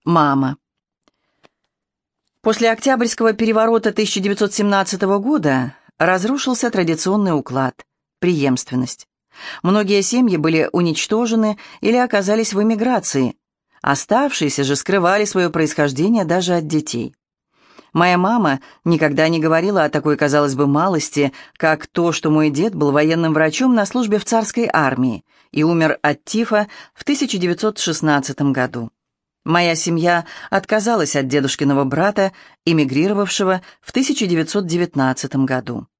Мама. После Октябрьского переворота 1917 года разрушился традиционный уклад, преемственность. Многие семьи были уничтожены или оказались в эмиграции. Оставшиеся же скрывали свое происхождение даже от детей. Моя мама никогда не говорила о такой, казалось бы, малости, как то, что мой дед был военным врачом на службе в царской армии и умер от тифа в 1916 году. Моя семья отказалась от дедушкиного брата, эмигрировавшего в 1919 году.